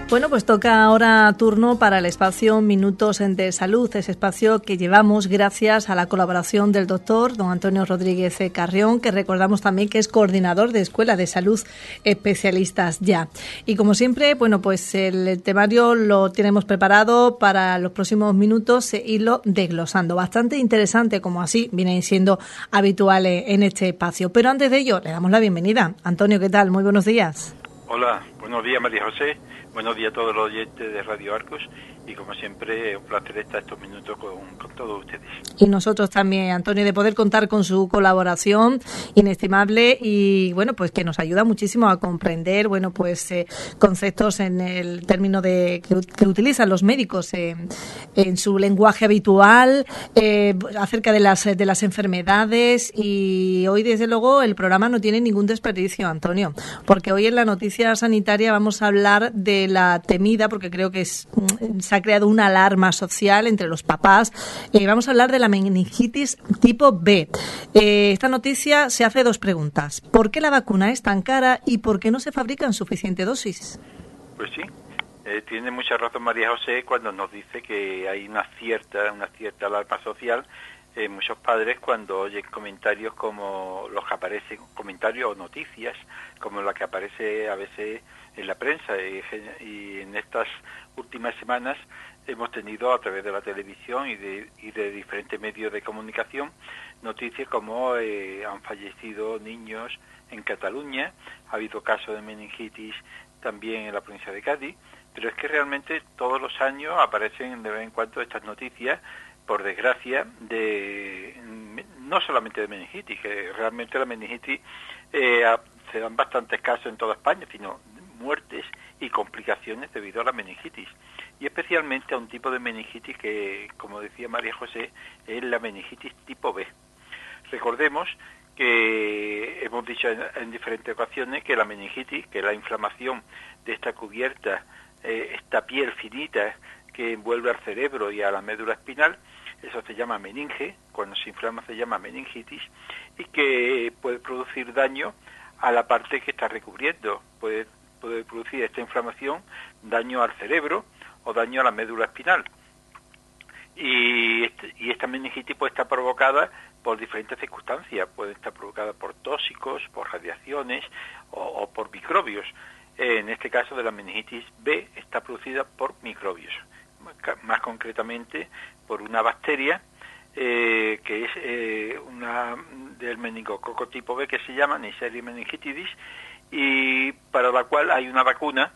Bueno, pues toca ahora turno para el espacio Minutos de Salud, ese espacio que llevamos gracias a la colaboración del doctor don Antonio Rodríguez Carrión, que recordamos también que es coordinador de Escuela de Salud Especialistas Ya. Y como siempre, bueno, pues el temario lo tenemos preparado para los próximos minutos y lo desglosando. Bastante interesante, como así viene siendo habitual en este espacio. Pero antes de ello, le damos la bienvenida. Antonio, ¿qué tal? Muy buenos días. Hola, buenos días María José, buenos días a todos los oyentes de Radio Arcos y como siempre un placer estar estos minutos con todos ustedes. Y nosotros también, Antonio, de poder contar con su colaboración inestimable y bueno, pues que nos ayuda muchísimo a comprender, bueno, pues conceptos en el término de que utilizan los médicos en su lenguaje habitual, acerca de las enfermedades, y hoy desde luego el programa no tiene ningún desperdicio, Antonio, porque hoy en la noticia sanitaria vamos a hablar de la temida, porque creo que se ha creado una alarma social entre los papás. Vamos a hablar de la meningitis tipo B. Esta noticia se hace dos preguntas. ¿Por qué la vacuna es tan cara y por qué no se fabrica en suficiente dosis? Pues sí, tiene mucha razón María José cuando nos dice que hay una cierta alarma social. Muchos padres cuando oyen comentarios como los que aparecen, comentarios o noticias como la que aparece a veces en la prensa, y en estas últimas semanas hemos tenido a través de la televisión y de diferentes medios de comunicación noticias como han fallecido niños en Cataluña, ha habido casos de meningitis también en la provincia de Cádiz, pero es que realmente todos los años aparecen de vez en cuando estas noticias, por desgracia, no solamente de meningitis, que realmente la meningitis se dan bastantes casos en toda España, sino muertes y complicaciones debido a la meningitis, y especialmente a un tipo de meningitis que, como decía María José, es la meningitis tipo B. Recordemos que hemos dicho en diferentes ocasiones que la meningitis, que es la inflamación de esta cubierta, esta piel finita que envuelve al cerebro y a la médula espinal, eso se llama meninge, cuando se inflama se llama meningitis, y que puede producir daño a la parte que está recubriendo, puede producir esta inflamación daño al cerebro o daño a la médula espinal. Y esta meningitis puede estar provocada por diferentes circunstancias, puede estar provocada por tóxicos, por radiaciones o por microbios. En este caso de la meningitis B está producida por microbios, más concretamente por una bacteria que es una del meningococo tipo B que se llama Neisseria meningitidis, y para la cual hay una vacuna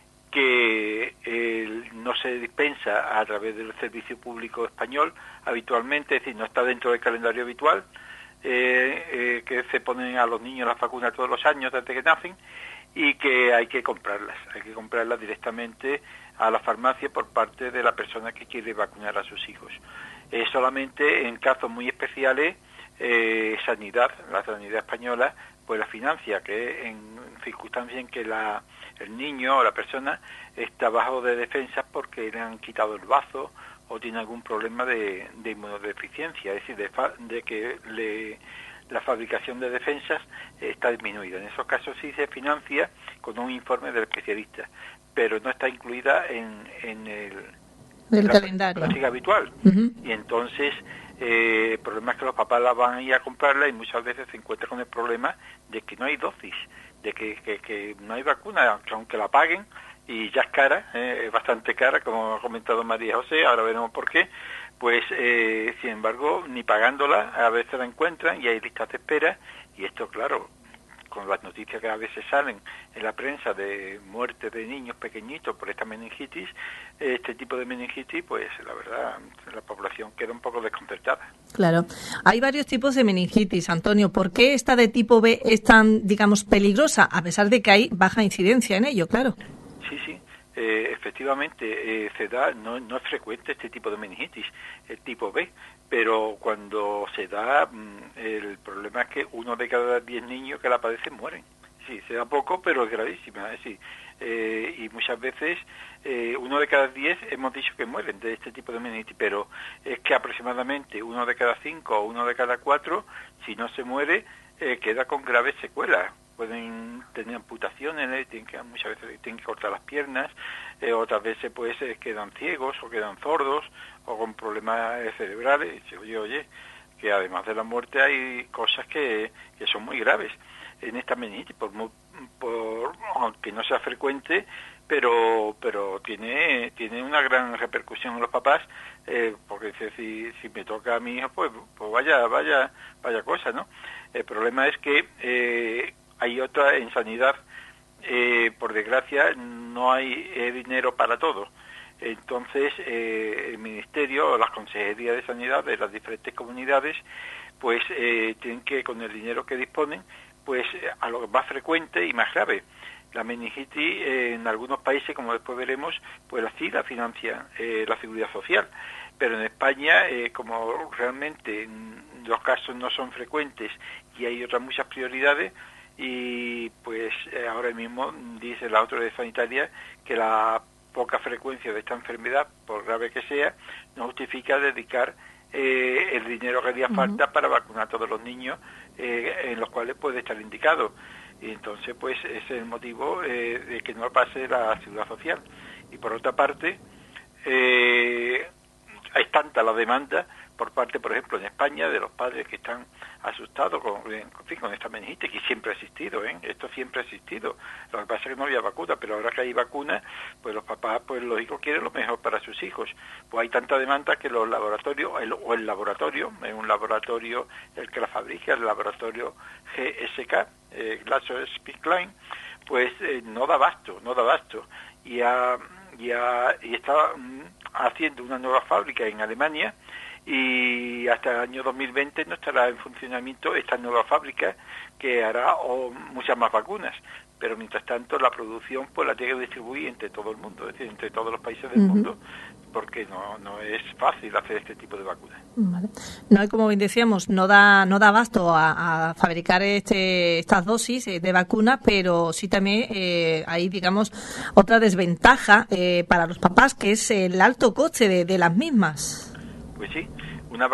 que no se dispensa a través del servicio público español habitualmente, es decir, no está dentro del calendario habitual, que se ponen a los niños las vacunas todos los años desde que nacen, y que hay que comprarlas directamente a la farmacia por parte de la persona que quiere vacunar a sus hijos. Solamente en casos muy especiales, la sanidad española pues la financia, que en circunstancias en que el niño o la persona está bajo de defensas porque le han quitado el bazo o tiene algún problema de inmunodeficiencia, es decir, de que la fabricación de defensas está disminuida. En esos casos sí se financia con un informe del especialista, pero no está incluida en el calendario, la práctica habitual. Uh-huh. Y entonces el problema es que los papás la van a ir a comprarla y muchas veces se encuentran con el problema de que no hay dosis, de que no hay vacuna, aunque la paguen, y ya es cara, es bastante cara, como ha comentado María José, ahora veremos por qué, pues sin embargo, ni pagándola a veces la encuentran y hay listas de espera, y esto claro, con las noticias que a veces salen en la prensa de muerte de niños pequeñitos por esta meningitis, este tipo de meningitis, pues la verdad, la población queda un poco desconcertada. Claro. Hay varios tipos de meningitis, Antonio. ¿Por qué esta de tipo B es tan, digamos, peligrosa, a pesar de que hay baja incidencia en ello, claro? Sí. Efectivamente, se da, no es frecuente este tipo de meningitis, el tipo B, pero cuando se da, el problema es que 1 de cada 10 niños que la padecen mueren. Sí, se da poco, pero es gravísima, es decir, y muchas veces 1 de cada 10 hemos dicho que mueren de este tipo de meningitis, pero es que aproximadamente 1 de cada 5 o 1 de cada 4, si no se muere, queda con graves secuelas. Pueden tener amputaciones, muchas veces tienen que cortar las piernas, otras veces pues quedan ciegos o quedan sordos o con problemas cerebrales. Oye, que además de la muerte hay cosas que son muy graves en esta meningitis, aunque no sea frecuente, pero tiene una gran repercusión en los papás, porque si me toca a mi hijo, pues vaya cosa, ¿no? El problema es que hay otra en sanidad, por desgracia, no hay dinero para todo. Entonces, el Ministerio o las Consejerías de Sanidad de las diferentes comunidades, pues tienen que, con el dinero que disponen, pues a lo más frecuente y más grave. La meningitis en algunos países, como después veremos, pues así la financia la Seguridad Social. Pero en España, como realmente los casos no son frecuentes y hay otras muchas prioridades, y pues ahora mismo dice la autoridad sanitaria que la poca frecuencia de esta enfermedad, por grave que sea, no justifica dedicar el dinero que haría falta para vacunar a todos los niños en los cuales puede estar indicado. Y entonces, pues, ese es el motivo de que no pase la Seguridad Social. Y por otra parte, hay tanta la demanda por parte, por ejemplo, en España, de los padres que están asustados con esta meningitis, que siempre ha existido, esto siempre ha existido. Lo que pasa es que no había vacuna, pero ahora que hay vacuna, pues los papás, pues lógico, quieren lo mejor para sus hijos. Pues hay tanta demanda que los laboratorios, el laboratorio, es un laboratorio el que la fabrica, el laboratorio GSK, GlaxoSmithKline, pues no da abasto. Y está haciendo una nueva fábrica en Alemania, y hasta el año 2020 no estará en funcionamiento esta nueva fábrica que hará muchas más vacunas, pero mientras tanto la producción pues la tiene que distribuir entre todo el mundo, es decir, entre todos los países del mundo, porque no es fácil hacer este tipo de vacunas. Vale. No, y como bien decíamos, no da abasto a fabricar estas dosis de vacuna, pero sí también hay, digamos, otra desventaja para los papás, que es el alto coste de las mismas. Pues sí, una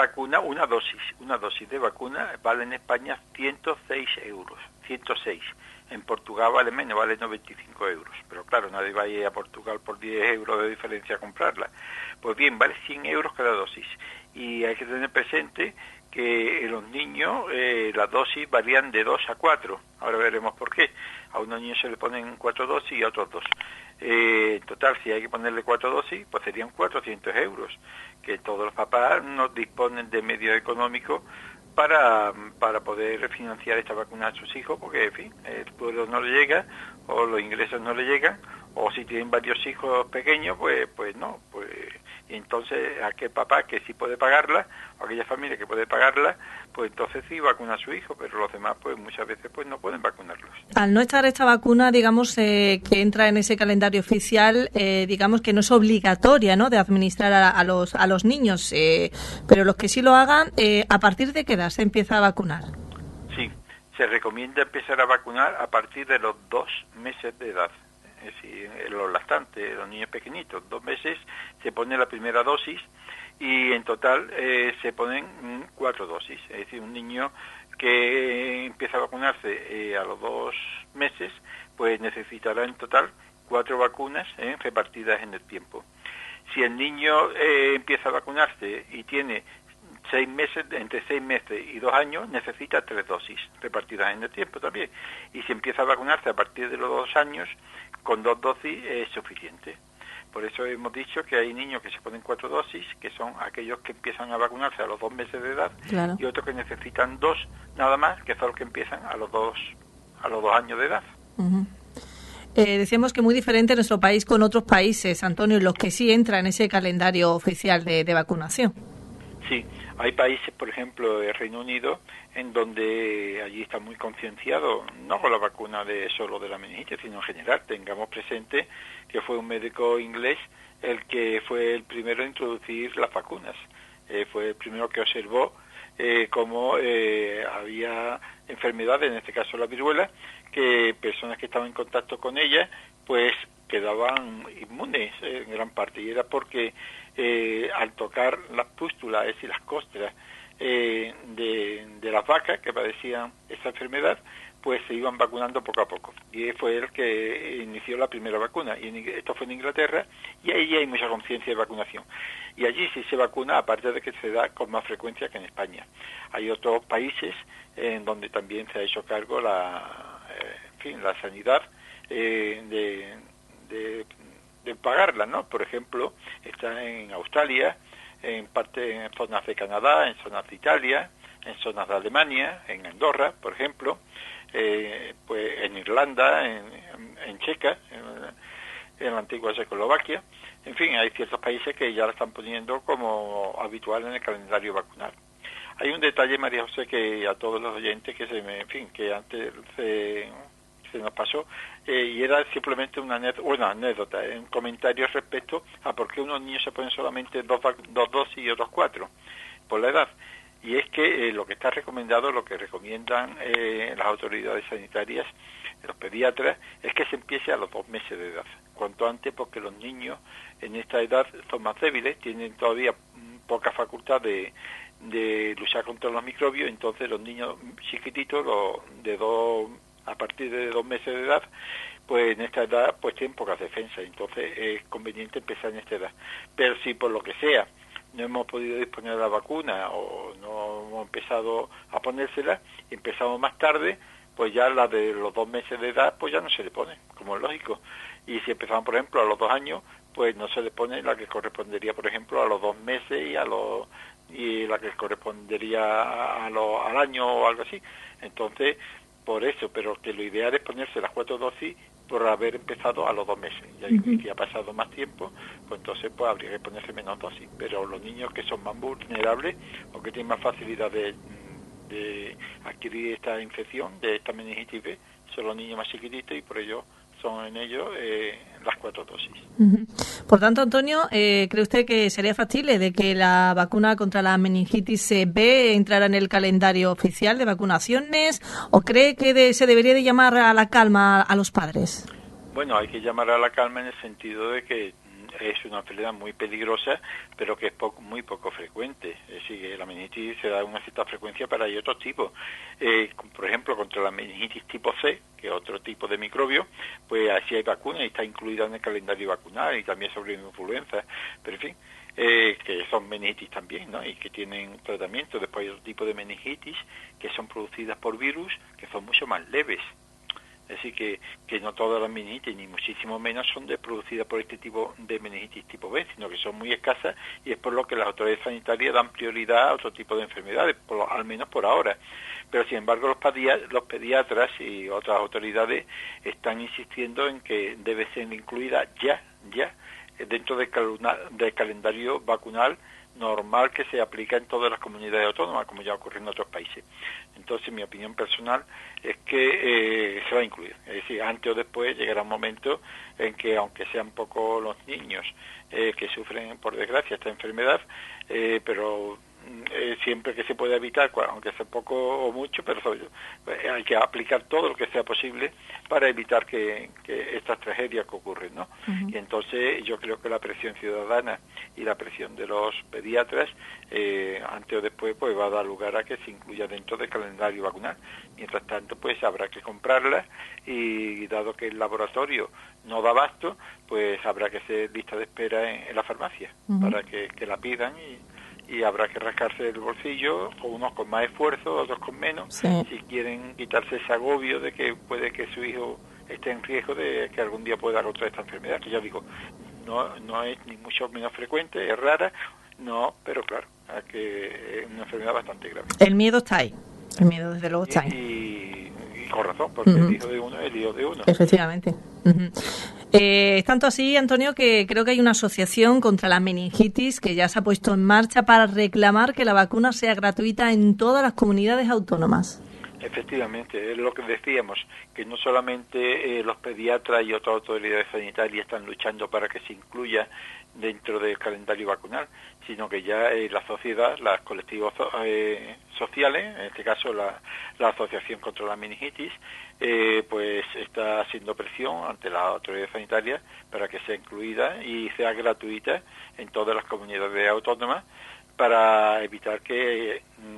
dosis de vacuna vale en España 106 euros, 106. En Portugal vale menos, vale 95 euros. Pero claro, nadie va a ir a Portugal por 10 euros de diferencia a comprarla. Pues bien, vale 100 euros cada dosis. Y hay que tener presente que en los niños las dosis varían de 2 a 4. Ahora veremos por qué. A unos niños se le ponen 4 dosis y a otros 2. En total, si hay que ponerle 4 dosis, pues serían 400 euros, que todos los papás no disponen de medios económicos para poder financiar esta vacuna a sus hijos, porque, en fin, el sueldo no le llega, o los ingresos no le llegan, o si tienen varios hijos pequeños, pues no, pues y entonces aquel papá que sí puede pagarla, o aquella familia que puede pagarla, pues entonces sí vacuna a su hijo, pero los demás pues muchas veces pues no pueden vacunarlos. Al no estar esta vacuna, digamos, que entra en ese calendario oficial, digamos que no es obligatoria, ¿no?, de administrar a los niños, pero los que sí lo hagan, ¿a partir de qué edad se empieza a vacunar? Sí, se recomienda empezar a vacunar a partir de los 2 meses de edad. Es decir, los lactantes, los niños pequeñitos, 2 meses se pone la primera dosis y en total se ponen 4 dosis. Es decir, un niño que empieza a vacunarse a los 2 meses, pues necesitará en total 4 vacunas repartidas en el tiempo. Si el niño empieza a vacunarse y tiene 6 meses, entre 6 meses y 2 años, necesita 3 dosis repartidas en el tiempo también. Y si empieza a vacunarse a partir de los 2 años, con 2 dosis es suficiente. Por eso hemos dicho que hay niños que se ponen 4 dosis, que son aquellos que empiezan a vacunarse a los 2 meses de edad, claro, y otros que necesitan 2 nada más, que son los que empiezan a los 2 años de edad. Decíamos que muy diferente nuestro país con otros países, Antonio, los que sí entran en ese calendario oficial de vacunación. Sí, hay países, por ejemplo, el Reino Unido, en donde allí está muy concienciado, no con la vacuna solo de la meningitis, sino en general. Tengamos presente que fue un médico inglés el que fue el primero en introducir las vacunas. Fue el primero que observó cómo había enfermedades, en este caso la viruela, que personas que estaban en contacto con ella, pues quedaban inmunes en gran parte. Y era porque al tocar las pústulas, es decir, las costras de las vacas que padecían esa enfermedad, pues se iban vacunando poco a poco. Y fue el que inició la primera vacuna. Y esto fue en Inglaterra, y ahí hay mucha conciencia de vacunación. Y allí sí se vacuna, aparte de que se da con más frecuencia que en España. Hay otros países en donde también se ha hecho cargo la sanidad de pagarla, ¿no? Por ejemplo, está en Australia, en zonas de Canadá, en zonas de Italia, en zonas de Alemania, en Andorra, por ejemplo, pues en Irlanda, en Checa, en la antigua Checoslovaquia. En fin, hay ciertos países que ya la están poniendo como habitual en el calendario vacunal. Hay un detalle, María José, que a todos los oyentes que antes se nos pasó, y era simplemente una anécdota, un comentario respecto a por qué unos niños se ponen solamente dos dosis y otros 4, por la edad. Y es que lo que está recomendado, lo que recomiendan las autoridades sanitarias, los pediatras, es que se empiece a los 2 meses de edad, cuanto antes, porque los niños en esta edad son más débiles, tienen todavía poca facultad de luchar contra los microbios. Entonces los niños chiquititos, a partir de 2 meses de edad, pues en esta edad pues tienen pocas defensas, entonces es conveniente empezar en esta edad. Pero si por lo que sea no hemos podido disponer de la vacuna o no hemos empezado a ponérsela y empezamos más tarde, pues ya la de los 2 meses de edad pues ya no se le pone, como es lógico. Y si empezamos, por ejemplo, a los 2 años, pues no se le pone la que correspondería, por ejemplo, a los 2 meses y la que correspondería al año o algo así. Entonces, por eso, pero que lo ideal es ponerse las 4 dosis por haber empezado a los 2 meses. Y que ha pasado más tiempo, pues entonces pues habría que ponerse menos dosis. Pero los niños que son más vulnerables o que tienen más facilidad de adquirir esta infección, de esta meningitis B, son los niños más chiquititos, y por ello son en ellos las 4 dosis. Por tanto, Antonio, ¿cree usted que sería factible de que la vacuna contra la meningitis B entrara en el calendario oficial de vacunaciones, o cree que se debería de llamar a la calma a los padres? Bueno, hay que llamar a la calma en el sentido de que es una enfermedad muy peligrosa, pero que es muy poco frecuente. Es decir, la meningitis se da una cierta frecuencia, pero hay otros tipos. Por ejemplo, contra la meningitis tipo C, que es otro tipo de microbio, pues así hay vacunas y está incluida en el calendario vacunal, y también sobre influenza, pero en fin, que son meningitis también, ¿no? Y que tienen tratamiento. Después hay otro tipo de meningitis que son producidas por virus, que son mucho más leves. Es decir, que no todas las meningitis, ni muchísimo menos, son producidas por este tipo de meningitis tipo B, sino que son muy escasas, y es por lo que las autoridades sanitarias dan prioridad a otro tipo de enfermedades, al menos por ahora. Pero, sin embargo, los pediatras y otras autoridades están insistiendo en que debe ser incluida ya, dentro del calendario vacunal normal que se aplica en todas las comunidades autónomas, como ya ocurre en otros países. Entonces, mi opinión personal es que se va a incluir. Es decir, antes o después llegará un momento en que, aunque sean pocos los niños que sufren, por desgracia, esta enfermedad, pero siempre que se pueda evitar, aunque sea poco o mucho, pero hay que aplicar todo lo que sea posible para evitar que estas tragedias que ocurren, ¿no? Y entonces yo creo que la presión ciudadana y la presión de los pediatras, antes o después, pues va a dar lugar a que se incluya dentro del calendario vacunal. Mientras tanto, pues habrá que comprarla, y dado que el laboratorio no da abasto, pues habrá que hacer lista de espera en la farmacia para que la pidan, y habrá que rascarse el bolsillo, unos con más esfuerzo, otros con menos, si quieren quitarse ese agobio de que puede que su hijo esté en riesgo de que algún día pueda contraer esta enfermedad, que ya digo, no es ni mucho menos frecuente, es rara, pero claro, que es una enfermedad bastante grave. El miedo está ahí, el miedo desde luego está ahí. Y con razón, porque el hijo de uno es el hijo de uno. Efectivamente. Tanto así, Antonio, que creo que hay una asociación contra la meningitis que ya se ha puesto en marcha para reclamar que la vacuna sea gratuita en todas las comunidades autónomas. Efectivamente, es lo que decíamos, que no solamente los pediatras y otras autoridades sanitarias están luchando para que se incluya dentro del calendario vacunal, sino que ya la sociedad, los colectivos sociales, en este caso la Asociación contra la Meningitis, pues está haciendo presión ante las autoridades sanitarias para que sea incluida y sea gratuita en todas las comunidades autónomas, para evitar que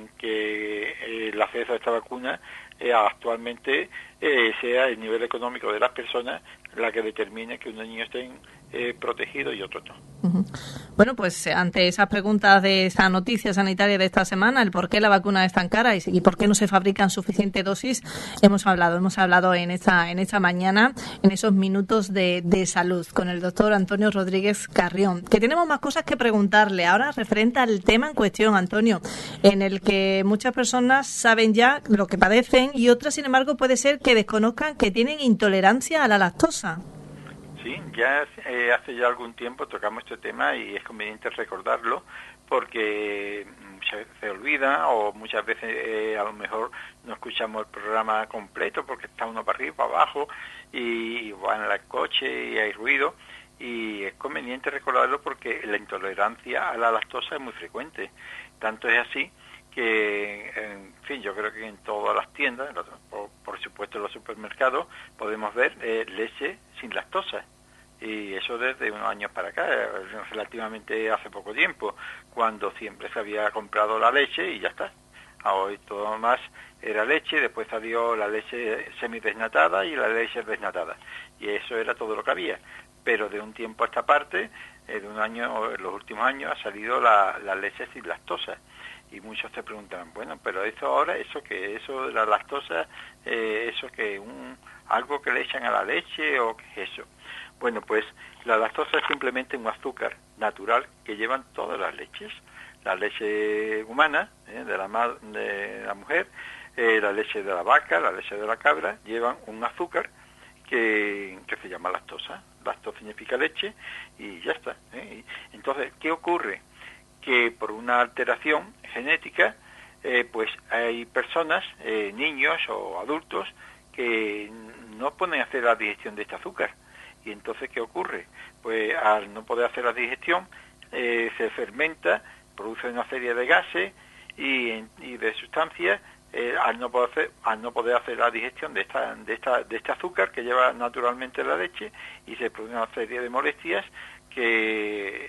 utilizar esta vacuna, actualmente sea el nivel económico de las personas la que determine que unos niños estén protegidos y otros no. Uh-huh. Bueno, pues ante esas preguntas de esa noticia sanitaria de esta semana, el por qué la vacuna es tan cara y por qué no se fabrican suficiente dosis, hemos hablado en esta mañana, en esos minutos de salud, con el doctor Antonio Rodríguez Carrión, que tenemos más cosas que preguntarle ahora referente al tema en cuestión, Antonio, en el que muchas personas saben ya lo que padecen y otras, sin embargo, puede ser que desconozcan que tienen intolerancia a la lactosa. Sí, ya hace ya algún tiempo tocamos este tema y es conveniente recordarlo porque se olvida o muchas veces a lo mejor no escuchamos el programa completo porque está uno para arriba, para abajo y van en el coche y hay ruido y es conveniente recordarlo porque la intolerancia a la lactosa es muy frecuente. Tanto es así que, en fin, yo creo que en todas las tiendas, por supuesto en los supermercados, podemos ver leche sin lactosa. Y eso desde unos años para acá, relativamente hace poco tiempo, cuando siempre se había comprado la leche y ya está. Hoy todo más era leche, después salió la leche semidesnatada y la leche desnatada. Y eso era todo lo que había. Pero de un tiempo a esta parte, de un año, en los últimos años, ha salido la leche sin lactosa. Y muchos te preguntan, bueno, pero eso ahora, eso de la lactosa, eso que algo que le echan a la leche o qué es eso. Bueno, pues la lactosa es simplemente un azúcar natural que llevan todas las leches. La leche humana, de la mujer, la leche de la vaca, la leche de la cabra, llevan un azúcar que se llama lactosa. Lacto significa leche y ya está. Entonces, ¿qué ocurre? Que por una alteración genética, pues hay personas, niños o adultos, que no pueden hacer la digestión de este azúcar. Y entonces, ¿qué ocurre? Pues al no poder hacer la digestión, se fermenta, produce una serie de gases y de sustancias, al no poder hacer la digestión de este azúcar que lleva naturalmente la leche, y se produce una serie de molestias que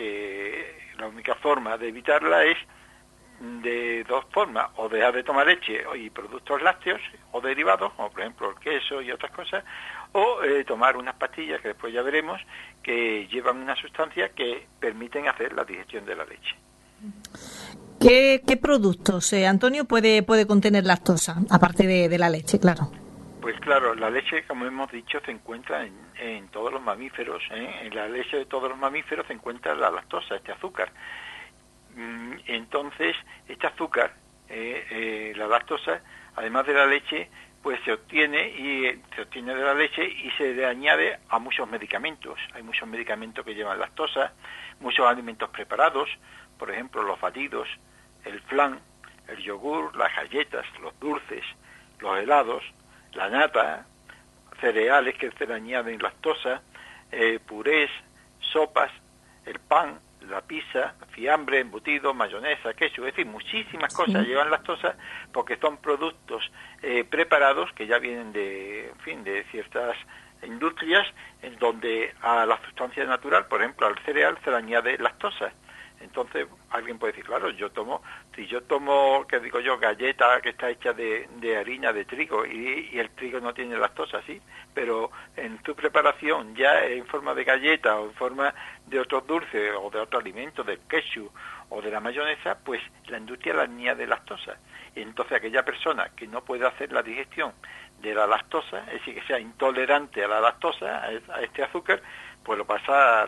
la única forma de evitarla es de dos formas: o dejar de tomar leche y productos lácteos o derivados, como por ejemplo el queso y otras cosas, o tomar unas pastillas que después ya veremos que llevan una sustancia que permiten hacer la digestión de la leche. ¿Qué productos, Antonio, puede contener lactosa, aparte de la leche, claro? Pues claro, la leche, como hemos dicho, se encuentra en todos los mamíferos. En la leche de todos los mamíferos se encuentra la lactosa, este azúcar. Entonces, este azúcar, la lactosa, además de la leche, pues se obtiene de la leche y se le añade a muchos medicamentos. Hay muchos medicamentos que llevan lactosa, muchos alimentos preparados, por ejemplo, los batidos, el flan, el yogur, las galletas, los dulces, los helados, la nata, cereales que se le añaden lactosa, purés, sopas, el pan, la pizza, fiambre, embutido, mayonesa, queso, es decir, muchísimas cosas llevan lactosa porque son productos preparados que ya vienen de ciertas industrias en donde a la sustancia natural, por ejemplo, al cereal se le añade lactosa. Entonces, alguien puede decir, claro, si yo tomo, que digo yo, galleta que está hecha de harina de trigo y el trigo no tiene lactosa, sí, pero en su preparación ya en forma de galleta o en forma de otros dulces o de otro alimento, del queso o de la mayonesa, pues la industria le añade lactosa. Y entonces aquella persona que no puede hacer la digestión de la lactosa, es decir, que sea intolerante a la lactosa, a este azúcar, pues lo pasa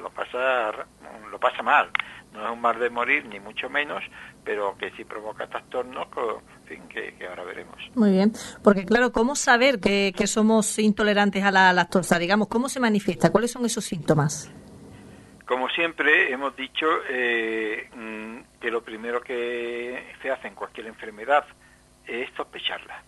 mal. No es un mal de morir, ni mucho menos, pero que sí provoca trastornos, que ahora veremos. Muy bien, porque claro, ¿cómo saber que somos intolerantes a la lactosa? Digamos, ¿cómo se manifiesta? ¿Cuáles son esos síntomas? Como siempre hemos dicho, que lo primero que se hace en cualquier enfermedad es sospecharla.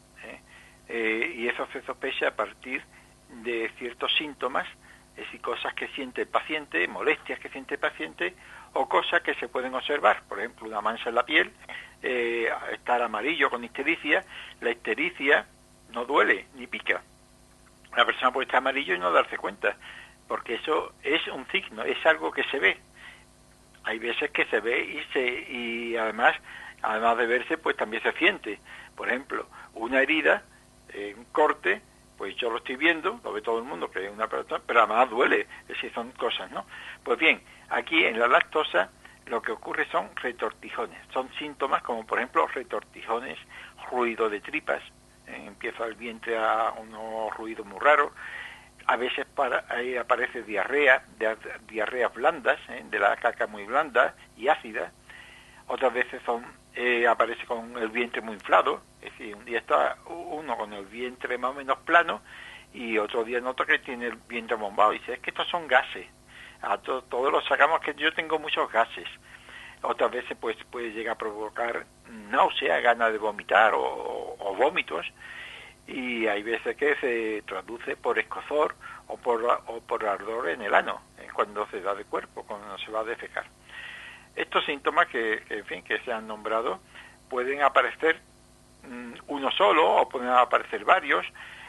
Y eso se sospecha a partir de ciertos síntomas, es decir, cosas que siente el paciente, molestias que siente el paciente, o cosas que se pueden observar, por ejemplo, una mancha en la piel, estar amarillo con ictericia. La ictericia no duele ni pica. La persona puede estar amarillo y no darse cuenta, porque eso es un signo, es algo que se ve. Hay veces que se ve y además además de verse, pues también se siente. Por ejemplo, una herida, un corte, pues yo lo estoy viendo, lo ve todo el mundo, que es una persona, pero además duele, es decir, son cosas, ¿no? Pues bien, aquí en la lactosa lo que ocurre son retortijones, son síntomas como por ejemplo retortijones, ruido de tripas, empieza el vientre a unos ruidos muy raros, a veces ahí aparece diarreas blandas, de la caca muy blanda y ácida, otras veces aparece con el vientre muy inflado, es decir, un día está uno con el vientre más o menos plano y otro día nota que tiene el vientre bombado y dice, es que estos son gases, todos los sacamos que yo tengo muchos gases. Otras veces pues puede llegar a provocar náusea, ganas de vomitar o vómitos, y hay veces que se traduce por escozor o por ardor en el ano, cuando se da de cuerpo, cuando se va a defecar. Estos síntomas que se han nombrado pueden aparecer uno solo o pueden aparecer varios.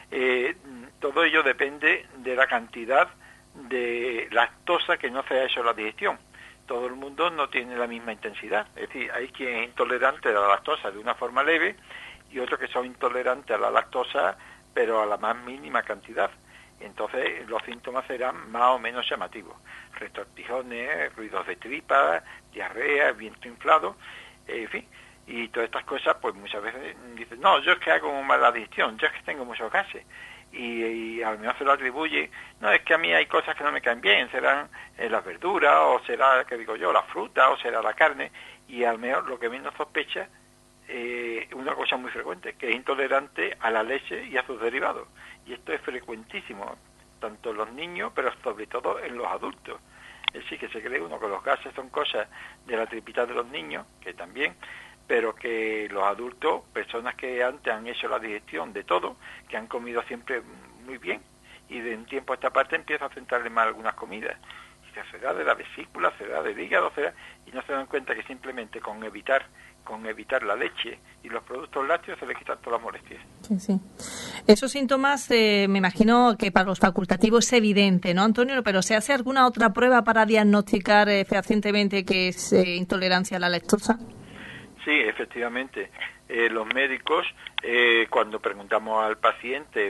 Todo ello depende de la cantidad de lactosa que no se ha hecho la digestión. Todo el mundo no tiene la misma intensidad. Es decir, hay quien es intolerante a la lactosa de una forma leve y otros que son intolerantes a la lactosa, pero a la más mínima cantidad. Entonces los síntomas serán más o menos llamativos. Retortijones, ruidos de tripa, diarrea, vientre inflado, en fin. Y todas estas cosas, pues muchas veces dicen, no, yo es que hago mala digestión, yo es que tengo muchos gases. Y a lo mejor se lo atribuye, no, es que a mí hay cosas que no me caen bien, serán las verduras, o será, que digo yo, la fruta, o será la carne, y a lo mejor lo que menos sospecha, una cosa muy frecuente, que es intolerante a la leche y a sus derivados. Y esto es frecuentísimo, tanto en los niños, pero sobre todo en los adultos. Es decir, que se cree uno que los gases son cosas de la tripita de los niños, que también, pero que los adultos, personas que antes han hecho la digestión de todo, que han comido siempre muy bien, y de un tiempo a esta parte empieza a centrarle más algunas comidas. Y se da de la vesícula, se da del hígado, y no se dan cuenta que simplemente con evitar la leche y los productos lácteos se le quitan todas las molestias. Sí, sí. Esos síntomas, me imagino que para los facultativos es evidente, ¿no, Antonio? Pero ¿se hace alguna otra prueba para diagnosticar fehacientemente que es intolerancia a la lactosa? Sí, efectivamente. Los médicos, cuando preguntamos al paciente,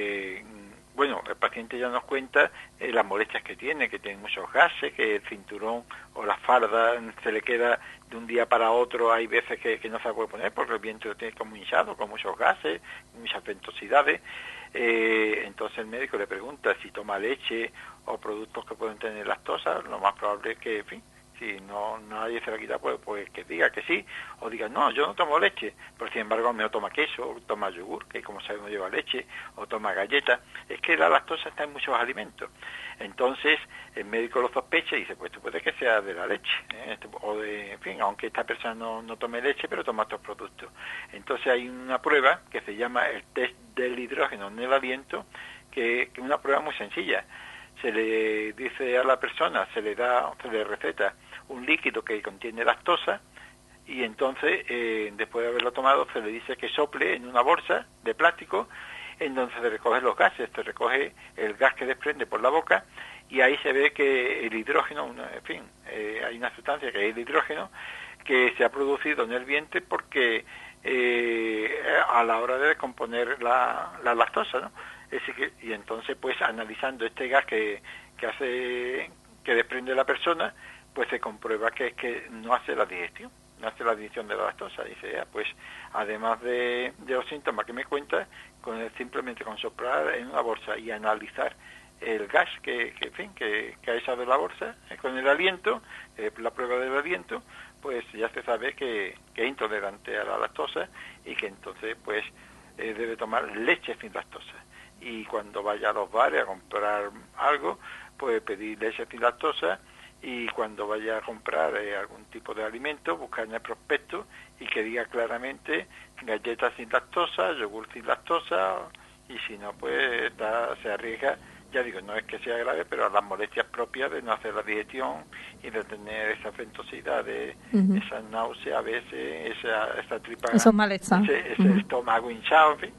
el paciente ya nos cuenta las molestias que tiene muchos gases, que el cinturón o la farda se le queda de un día para otro, hay veces que no se la puede poner porque el vientre lo tiene como hinchado, con muchos gases, muchas ventosidades. Entonces el médico le pregunta si toma leche o productos que pueden tener lactosa. Lo más probable es que, en fin, si no nadie se la quita, pues que diga que sí, o diga, no, yo no tomo leche, pero sin embargo a lo mejor toma queso, o toma yogur, que como sabemos lleva leche, o toma galletas. Es que la lactosa está en muchos alimentos. Entonces el médico lo sospecha y dice, pues esto puede que sea de la leche, o de, en fin, aunque esta persona no tome leche, pero toma estos productos. Entonces hay una prueba que se llama el test del hidrógeno en el aliento, que es una prueba muy sencilla. Se le dice a la persona, se le receta un líquido que contiene lactosa, y entonces después de haberlo tomado se le dice que sople en una bolsa de plástico en donde se recoge los gases, se recoge el gas que desprende por la boca, y ahí se ve que el hidrógeno, en fin, hay una sustancia que es el hidrógeno que se ha producido en el vientre porque a la hora de descomponer la lactosa, ¿no? Y entonces, pues, analizando este gas que desprende la persona, pues se comprueba que es que no hace la digestión de la lactosa. Dice, pues, además de los síntomas que me cuenta, simplemente con soplar en una bolsa y analizar el gas que ha echado de la bolsa, con el aliento, la prueba del aliento, pues ya se sabe que es intolerante a la lactosa y que entonces, pues, debe tomar leche sin lactosa. Y cuando vaya a los bares a comprar algo, pues pedir leche sin lactosa, y cuando vaya a comprar algún tipo de alimento, buscar en el prospecto y que diga claramente galletas sin lactosa, yogur sin lactosa, y si no, pues se arriesga, ya digo, no es que sea grave, pero a las molestias propias de no hacer la digestión y de tener esa ventosidad, esa náusea a veces, esa tripa, esos malestares, ese estómago hinchado, en fin.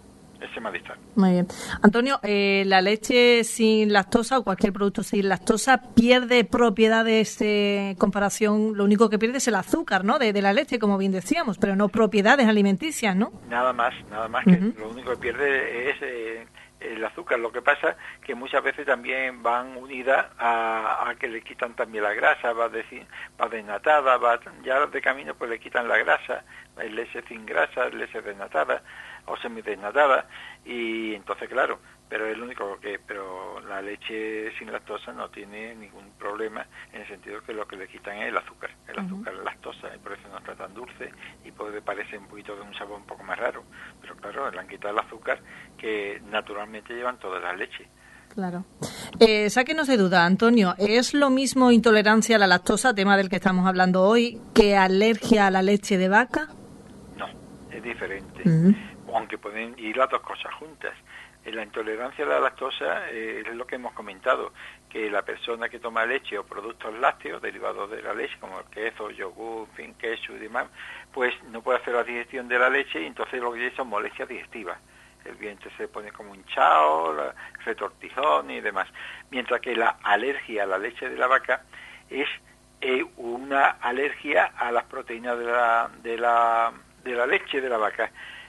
ese malestar. Muy bien. Antonio, ¿la leche sin lactosa o cualquier producto sin lactosa pierde propiedades en comparación? Lo único que pierde es el azúcar, ¿no? De la leche, como bien decíamos, pero no propiedades alimenticias, ¿no? Nada más que lo único que pierde es el azúcar. Lo que pasa que muchas veces también van unidas a que le quitan también la grasa, va desnatada, ya de camino pues le quitan la grasa, leche sin grasa, leche desnatada o semidesnatada, y entonces claro, pero es lo único pero la leche sin lactosa no tiene ningún problema, en el sentido que lo que le quitan es el azúcar, lactosa, y por eso no está tan dulce y puede parecer un poquito de un sabor un poco más raro, pero claro, le han quitado el azúcar que naturalmente llevan todas las leches. Claro. Sáquenos de duda, Antonio, ¿es lo mismo intolerancia a la lactosa, tema del que estamos hablando hoy, que alergia a la leche de vaca? No, es diferente, aunque pueden ir las dos cosas juntas. La intolerancia a la lactosa es lo que hemos comentado, que la persona que toma leche o productos lácteos derivados de la leche, como el queso, yogur, queso y demás, pues no puede hacer la digestión de la leche y entonces lo que tiene son molestias digestivas. El vientre se pone como hinchado, retortijón y demás. Mientras que la alergia a la leche de la vaca es una alergia a las proteínas de la leche de la vaca.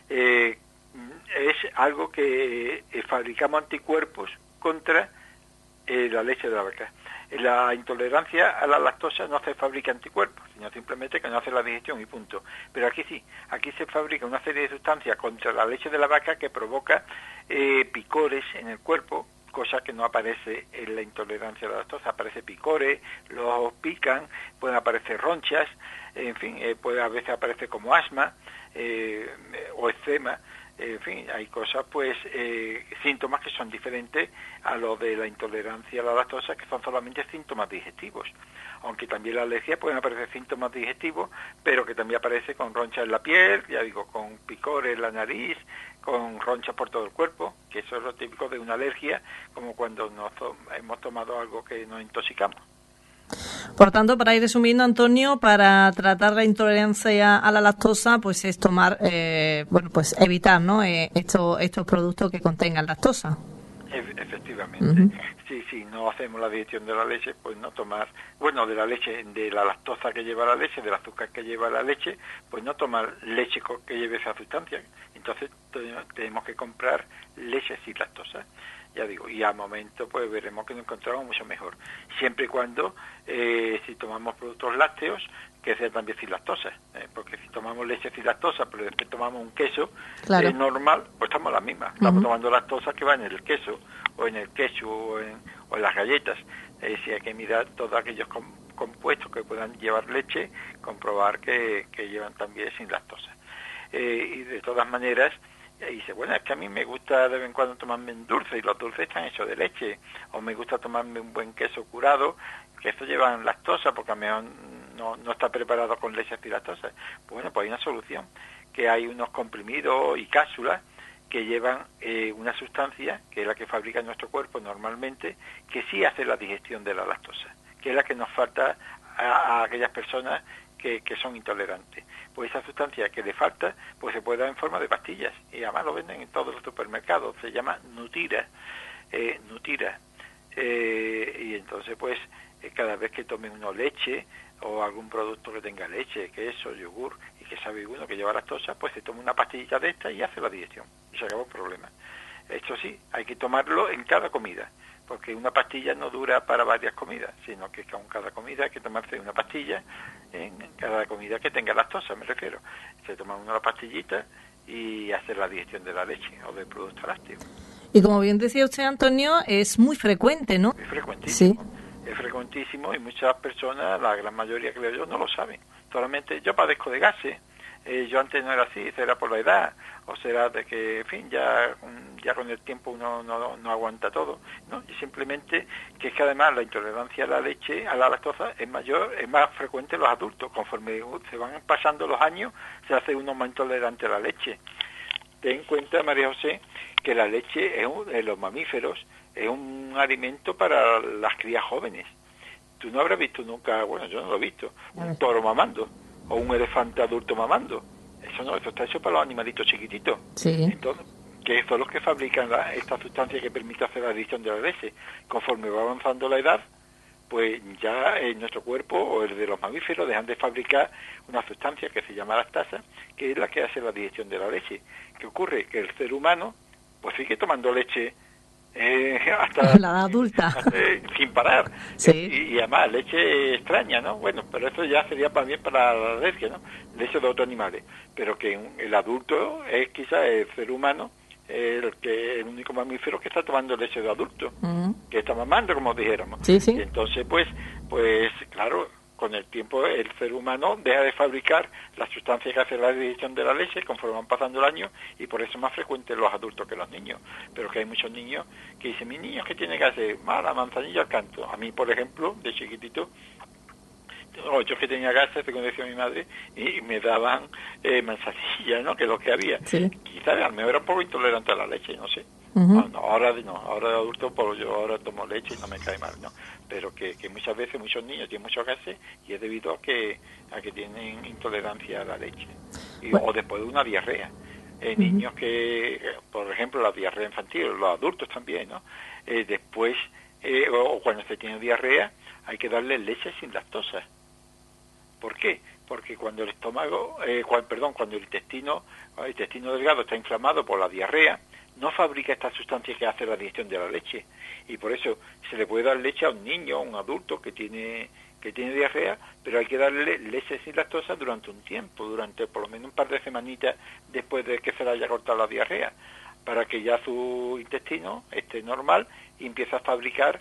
Es algo que fabricamos anticuerpos contra la leche de la vaca. La intolerancia a la lactosa no se fabrica anticuerpos, sino simplemente que no hace la digestión y punto. Pero aquí sí, aquí se fabrica una serie de sustancias contra la leche de la vaca que provoca picores en el cuerpo, cosa que no aparece en la intolerancia a la lactosa. Aparece picores, los ojos pican, pueden aparecer ronchas, en fin, a veces aparece como asma o eczema. En fin, hay cosas, pues, síntomas que son diferentes a lo de la intolerancia a la lactosa, que son solamente síntomas digestivos. Aunque también la alergia pueden aparecer síntomas digestivos, pero que también aparece con ronchas en la piel, ya digo, con picores en la nariz, con ronchas por todo el cuerpo, que eso es lo típico de una alergia, como cuando hemos tomado algo que nos intoxicamos. Por tanto, para ir resumiendo, Antonio, para tratar la intolerancia a la lactosa, pues es tomar, pues evitar, ¿no? Estos productos que contengan lactosa. Efectivamente. Si no hacemos la digestión de la leche, pues no tomar, de la leche, de la lactosa que lleva la leche, del azúcar que lleva la leche, pues no tomar leche que lleve esa sustancia. Entonces tenemos que comprar leche sin lactosa. Ya digo, y al momento pues veremos que nos encontramos mucho mejor, siempre y cuando si tomamos productos lácteos que sean también sin lactosa, porque si tomamos leche sin lactosa pero después tomamos un queso normal, pues estamos las mismas, estamos tomando lactosa que va en el queso o en el queso o en las galletas. Si hay que mirar todos aquellos compuestos que puedan llevar leche, comprobar que llevan también sin lactosa. Y de todas maneras, y dice, bueno, es que a mí me gusta de vez en cuando tomarme un dulce, y los dulces están hechos de leche, o me gusta tomarme un buen queso curado, que esto lleva lactosa, porque a lo mejor no está preparado con leche sin lactosa. Bueno, pues hay una solución, que hay unos comprimidos y cápsulas que llevan una sustancia, que es la que fabrica nuestro cuerpo normalmente, que sí hace la digestión de la lactosa, que es la que nos falta a aquellas personas que son intolerantes. Pues esa sustancia que le falta, pues se puede dar en forma de pastillas, y además lo venden en todos los supermercados, se llama Nutira, y entonces pues cada vez que tomen uno leche, o algún producto que tenga leche, queso, yogur, y que sabe uno que lleva lactosa, pues se toma una pastillita de esta y hace la digestión, y se acabó el problema. Esto sí, hay que tomarlo en cada comida, porque una pastilla no dura para varias comidas, sino que con cada comida hay que tomarse una pastilla, en cada comida que tenga lactosa, me refiero. Se toma una pastillita y hace la digestión de la leche o del producto lácteo. Y como bien decía usted, Antonio, es muy frecuente, ¿no? Es frecuentísimo. Sí. Es frecuentísimo y muchas personas, la gran mayoría creo yo, no lo saben. Solamente yo padezco de gases. Yo antes no era así, será por la edad, o será de que, en fin, ya con el tiempo uno no aguanta todo, ¿no? Y simplemente que es que además la intolerancia a la leche, a la lactosa, es más frecuente en los adultos. Conforme se van pasando los años, se hace uno más intolerante a la leche. Ten en cuenta, María José, que la leche en los mamíferos es un alimento para las crías jóvenes. Tú no habrás visto nunca, bueno, yo no lo he visto, un toro mamando o un elefante adulto mamando. Eso no, eso está hecho para los animalitos chiquititos. Sí. Entonces, que son los que fabrican esta sustancia que permite hacer la digestión de la leche. Conforme va avanzando la edad, pues ya en nuestro cuerpo o el de los mamíferos dejan de fabricar una sustancia que se llama lactasa, que es la que hace la digestión de la leche. ¿Qué ocurre? Que el ser humano pues sigue tomando leche hasta la edad adulta, sin parar, sí. y además leche extraña, ¿no? Bueno, pero eso ya sería también para la alergia, ¿no? Leche de otros animales, pero que el adulto es quizás el ser humano el único mamífero que está tomando leche de adulto, que está mamando, como dijéramos. Sí, sí. Y entonces pues claro, con el tiempo el ser humano deja de fabricar las sustancias que hace la digestión de la leche conforme van pasando el año, y por eso es más frecuente en los adultos que en los niños. Pero que hay muchos niños que dicen, mis niños, ¿qué tienen que hacer? La manzanilla al canto. A mí, por ejemplo, de chiquitito, yo que tenía gases, como decía mi madre, y me daban manzanilla, ¿no? Que es lo que había. Sí. Quizás a mí era un poco intolerante a la leche, no sé. Ahora de adulto, pues yo ahora tomo leche y no me cae mal, ¿no? Pero que muchas veces muchos niños tienen muchos gases y es debido a que tienen intolerancia a la leche. O después de una diarrea. Niños que, por ejemplo, la diarrea infantil, los adultos también, ¿no? Después, o cuando se tiene diarrea, hay que darle leche sin lactosa. ¿Por qué? Porque cuando el estómago, cuando el intestino delgado está inflamado por la diarrea, no fabrica esta sustancia que hace la digestión de la leche, y por eso se le puede dar leche a un niño, a un adulto que tiene diarrea, pero hay que darle leche sin lactosa durante un tiempo, durante por lo menos un par de semanitas después de que se le haya cortado la diarrea, para que ya su intestino esté normal y empiece a fabricar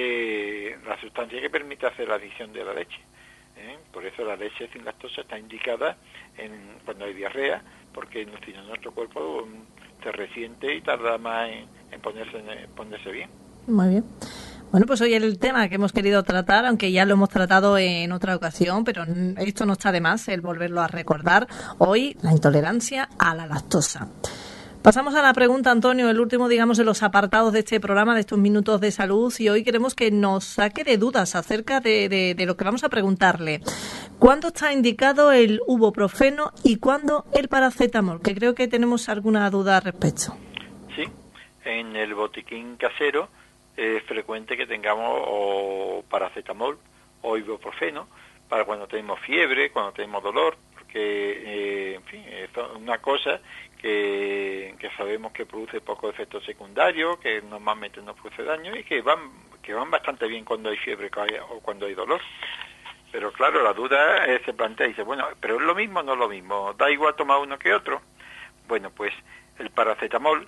la sustancia que permite hacer la digestión de la leche. Por eso la leche sin lactosa está indicada cuando hay diarrea, porque si no, nuestro cuerpo se resiente y tarda más en ponerse bien. Muy bien. Bueno, pues hoy el tema que hemos querido tratar, aunque ya lo hemos tratado en otra ocasión, pero esto no está de más el volverlo a recordar. Hoy, la intolerancia a la lactosa. Pasamos a la pregunta, Antonio, el último, digamos, de los apartados de este programa, de estos minutos de salud, y hoy queremos que nos saque de dudas acerca de lo que vamos a preguntarle. ¿Cuándo está indicado el ibuprofeno y cuándo el paracetamol? Que creo que tenemos alguna duda al respecto. Sí, en el botiquín casero es frecuente que tengamos o paracetamol o ibuprofeno para cuando tenemos fiebre, cuando tenemos dolor, porque, en fin, es una cosa que sabemos que produce pocos efectos secundarios, que normalmente no produce daño y que van bastante bien cuando hay fiebre o cuando hay dolor. Pero claro, la duda se plantea y dice, bueno, pero es lo mismo o no es lo mismo, da igual tomar uno que otro. Bueno, pues el paracetamol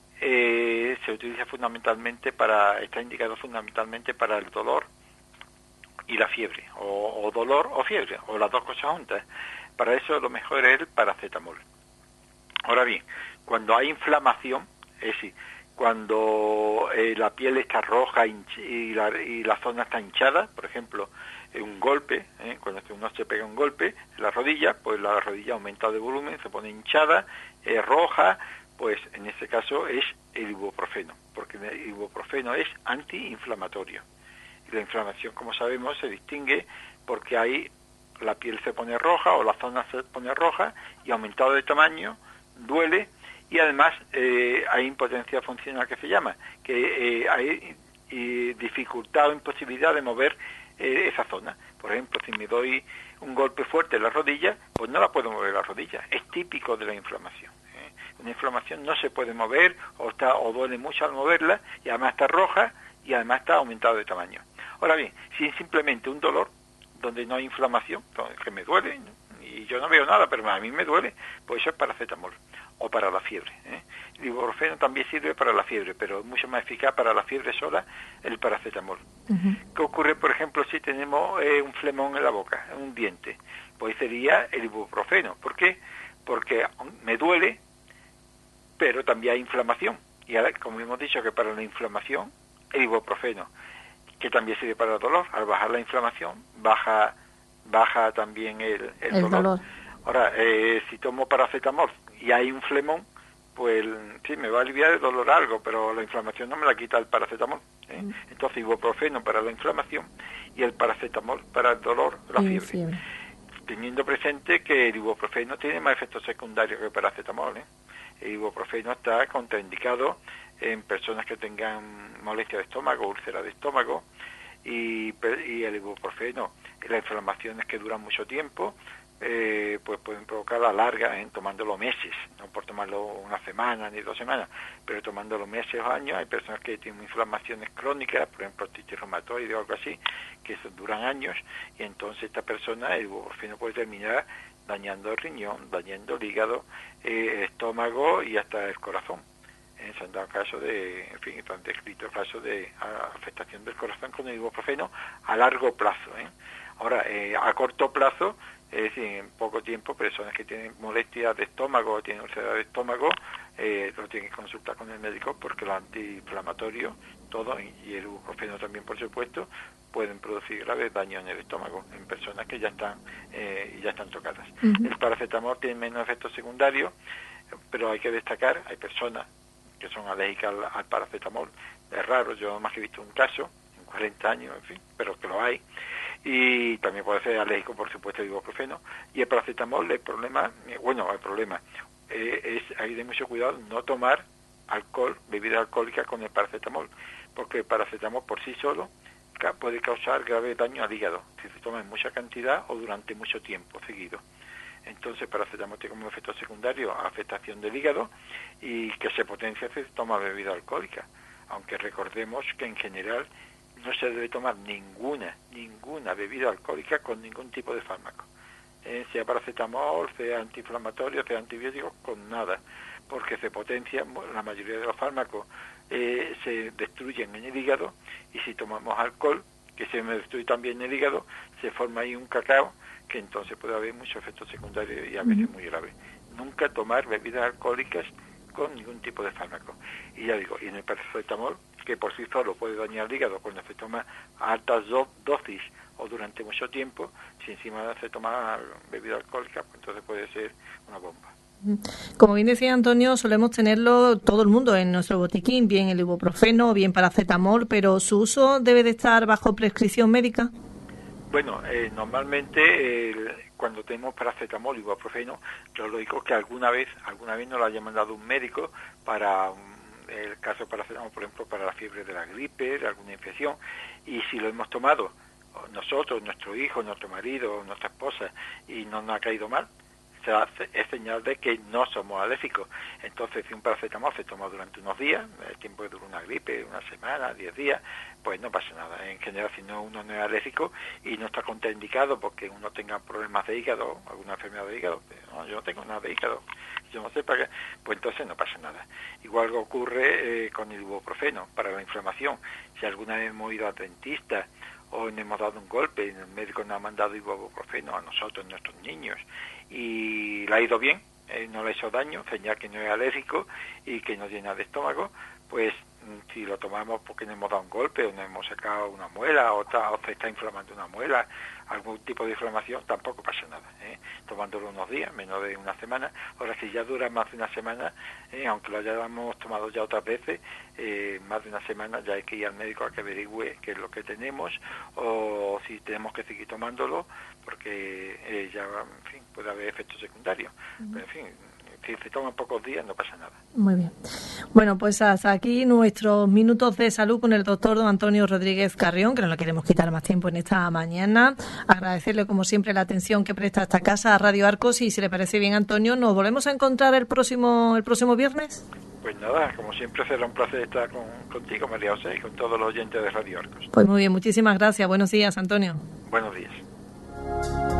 se utiliza está indicado fundamentalmente para el dolor y la fiebre, o dolor o fiebre, o las dos cosas juntas. Para eso lo mejor es el paracetamol. Ahora bien, cuando hay inflamación, es decir, cuando la piel está roja y la zona está hinchada, por ejemplo, un golpe, cuando uno se pega un golpe en la rodilla, pues la rodilla aumenta de volumen, se pone hinchada, roja, pues en ese caso es el ibuprofeno, porque el ibuprofeno es antiinflamatorio. Y la inflamación, como sabemos, se distingue porque la piel se pone roja o la zona se pone roja y aumentado de tamaño, duele, y además hay impotencia funcional, que se llama, que hay dificultad o imposibilidad de mover esa zona. Por ejemplo, si me doy un golpe fuerte en la rodilla, pues no la puedo mover la rodilla. Es típico de la inflamación. Una inflamación no se puede mover o duele mucho al moverla, y además está roja y además está aumentado de tamaño. Ahora bien, si es simplemente un dolor donde no hay inflamación, que me duele, y yo no veo nada, pero a mí me duele, pues eso es paracetamol, o para la fiebre. El ibuprofeno también sirve para la fiebre, pero es mucho más eficaz para la fiebre sola el paracetamol. ¿Qué ocurre, por ejemplo, si tenemos un flemón en la boca, en un diente? Pues sería el ibuprofeno. ¿Por qué? Porque me duele, pero también hay inflamación. Y ahora, como hemos dicho, que para la inflamación, el ibuprofeno, que también sirve para el dolor. Al bajar la inflamación, baja también el dolor. Ahora, si tomo paracetamol y hay un flemón, pues sí, me va a aliviar el dolor algo, pero la inflamación no me la quita el paracetamol. Entonces, ibuprofeno para la inflamación y el paracetamol para el dolor, la fiebre. Teniendo presente que el ibuprofeno tiene más efectos secundarios que el paracetamol. El ibuprofeno está contraindicado en personas que tengan molestia de estómago, úlcera de estómago, y el ibuprofeno, las inflamaciones que duran mucho tiempo, pues pueden provocar la larga, tomándolo meses, no por tomarlo una semana ni 2 semanas, pero tomándolo meses o años. Hay personas que tienen inflamaciones crónicas, por ejemplo, artritis reumatoide o algo así, que eso duran años, y entonces esta persona, el ibuprofeno puede terminar dañando el riñón, dañando el hígado, el estómago y hasta el corazón. Se han dado casos de, en fin, se han descrito casos de afectación del corazón con el ibuprofeno a largo plazo. Ahora, a corto plazo, es decir, en poco tiempo, personas que tienen molestias de estómago o tienen úlcera de estómago, lo tienen que consultar con el médico, porque los antiinflamatorios, todo, y el ibuprofeno también, por supuesto, pueden producir graves daños en el estómago en personas que ya están tocadas. Uh-huh. El paracetamol tiene menos efectos secundarios, pero hay que destacar, hay personas que son alérgicas al paracetamol. Es raro, yo más que he visto un caso en 40 años, en fin, pero que lo hay. Y también puede ser alérgico, por supuesto, al ibuprofeno. Y el paracetamol, el problema es hay de mucho cuidado no tomar alcohol, bebida alcohólica con el paracetamol, porque el paracetamol por sí solo puede causar grave daño al hígado si se toma en mucha cantidad o durante mucho tiempo seguido. Entonces, paracetamol tiene como efecto secundario afectación del hígado y que se potencia si se toma bebida alcohólica. Aunque recordemos que en general no se debe tomar ninguna bebida alcohólica con ningún tipo de fármaco. Sea paracetamol, sea antiinflamatorio, sea antibiótico, con nada. Porque se potencia, la mayoría de los fármacos se destruyen en el hígado, y si tomamos alcohol, que se destruye también en el hígado, se forma ahí un cacao, que entonces puede haber muchos efectos secundarios y a veces muy graves. Nunca tomar bebidas alcohólicas con ningún tipo de fármaco. Y ya digo, y en el paracetamol, que por sí solo puede dañar el hígado cuando se toma a altas dosis o durante mucho tiempo, si encima se toma bebida alcohólica, pues entonces puede ser una bomba. Como bien decía Antonio, solemos tenerlo todo el mundo en nuestro botiquín, bien el ibuprofeno o bien paracetamol, pero ¿su uso debe de estar bajo prescripción médica? Bueno, normalmente cuando tenemos paracetamol y ibuprofeno, yo lo digo que alguna vez nos lo haya mandado un médico para el caso de paracetamol, por ejemplo, para la fiebre de la gripe, de alguna infección, y si lo hemos tomado nosotros, nuestro hijo, nuestro marido, nuestra esposa, y no nos ha caído mal, es señal de que no somos alérgicos. Entonces, si un paracetamol se toma durante unos días, el tiempo que dura una gripe, una semana, 10 días, pues no pasa nada. En general, si uno no es alérgico y no está contraindicado porque uno tenga problemas de hígado, alguna enfermedad de hígado, no, yo no tengo nada de hígado, yo no sé para qué, pues entonces no pasa nada. Igual que ocurre con el ibuprofeno para la inflamación. Si alguna vez hemos ido al dentista o nos hemos dado un golpe y el médico nos ha mandado ibuprofeno a nosotros, nuestros niños, y le ha ido bien, no le ha hecho daño, señal que no es alérgico y que no tiene nada de estómago, pues si lo tomamos porque nos hemos dado un golpe o nos hemos sacado una muela o se está inflamando una muela, algún tipo de inflamación, tampoco pasa nada, tomándolo unos días, menos de una semana. Ahora, si ya dura más de una semana, aunque lo hayamos tomado ya otras veces, más de una semana ya hay que ir al médico a que averigüe qué es lo que tenemos o si tenemos que seguir tomándolo, porque ya, en fin, puede haber efectos secundarios. Pero, en fin, si se toman pocos días no pasa nada. Muy bien. Bueno, pues hasta aquí nuestros minutos de salud con el doctor don Antonio Rodríguez Carrión, que no le queremos quitar más tiempo en esta mañana. Agradecerle, como siempre, la atención que presta a esta casa, a Radio Arcos, y si le parece bien, Antonio, ¿nos volvemos a encontrar el próximo viernes? Pues nada, como siempre será un placer estar contigo, María José, y con todos los oyentes de Radio Arcos. Pues muy bien, muchísimas gracias. Buenos días, Antonio. Buenos días.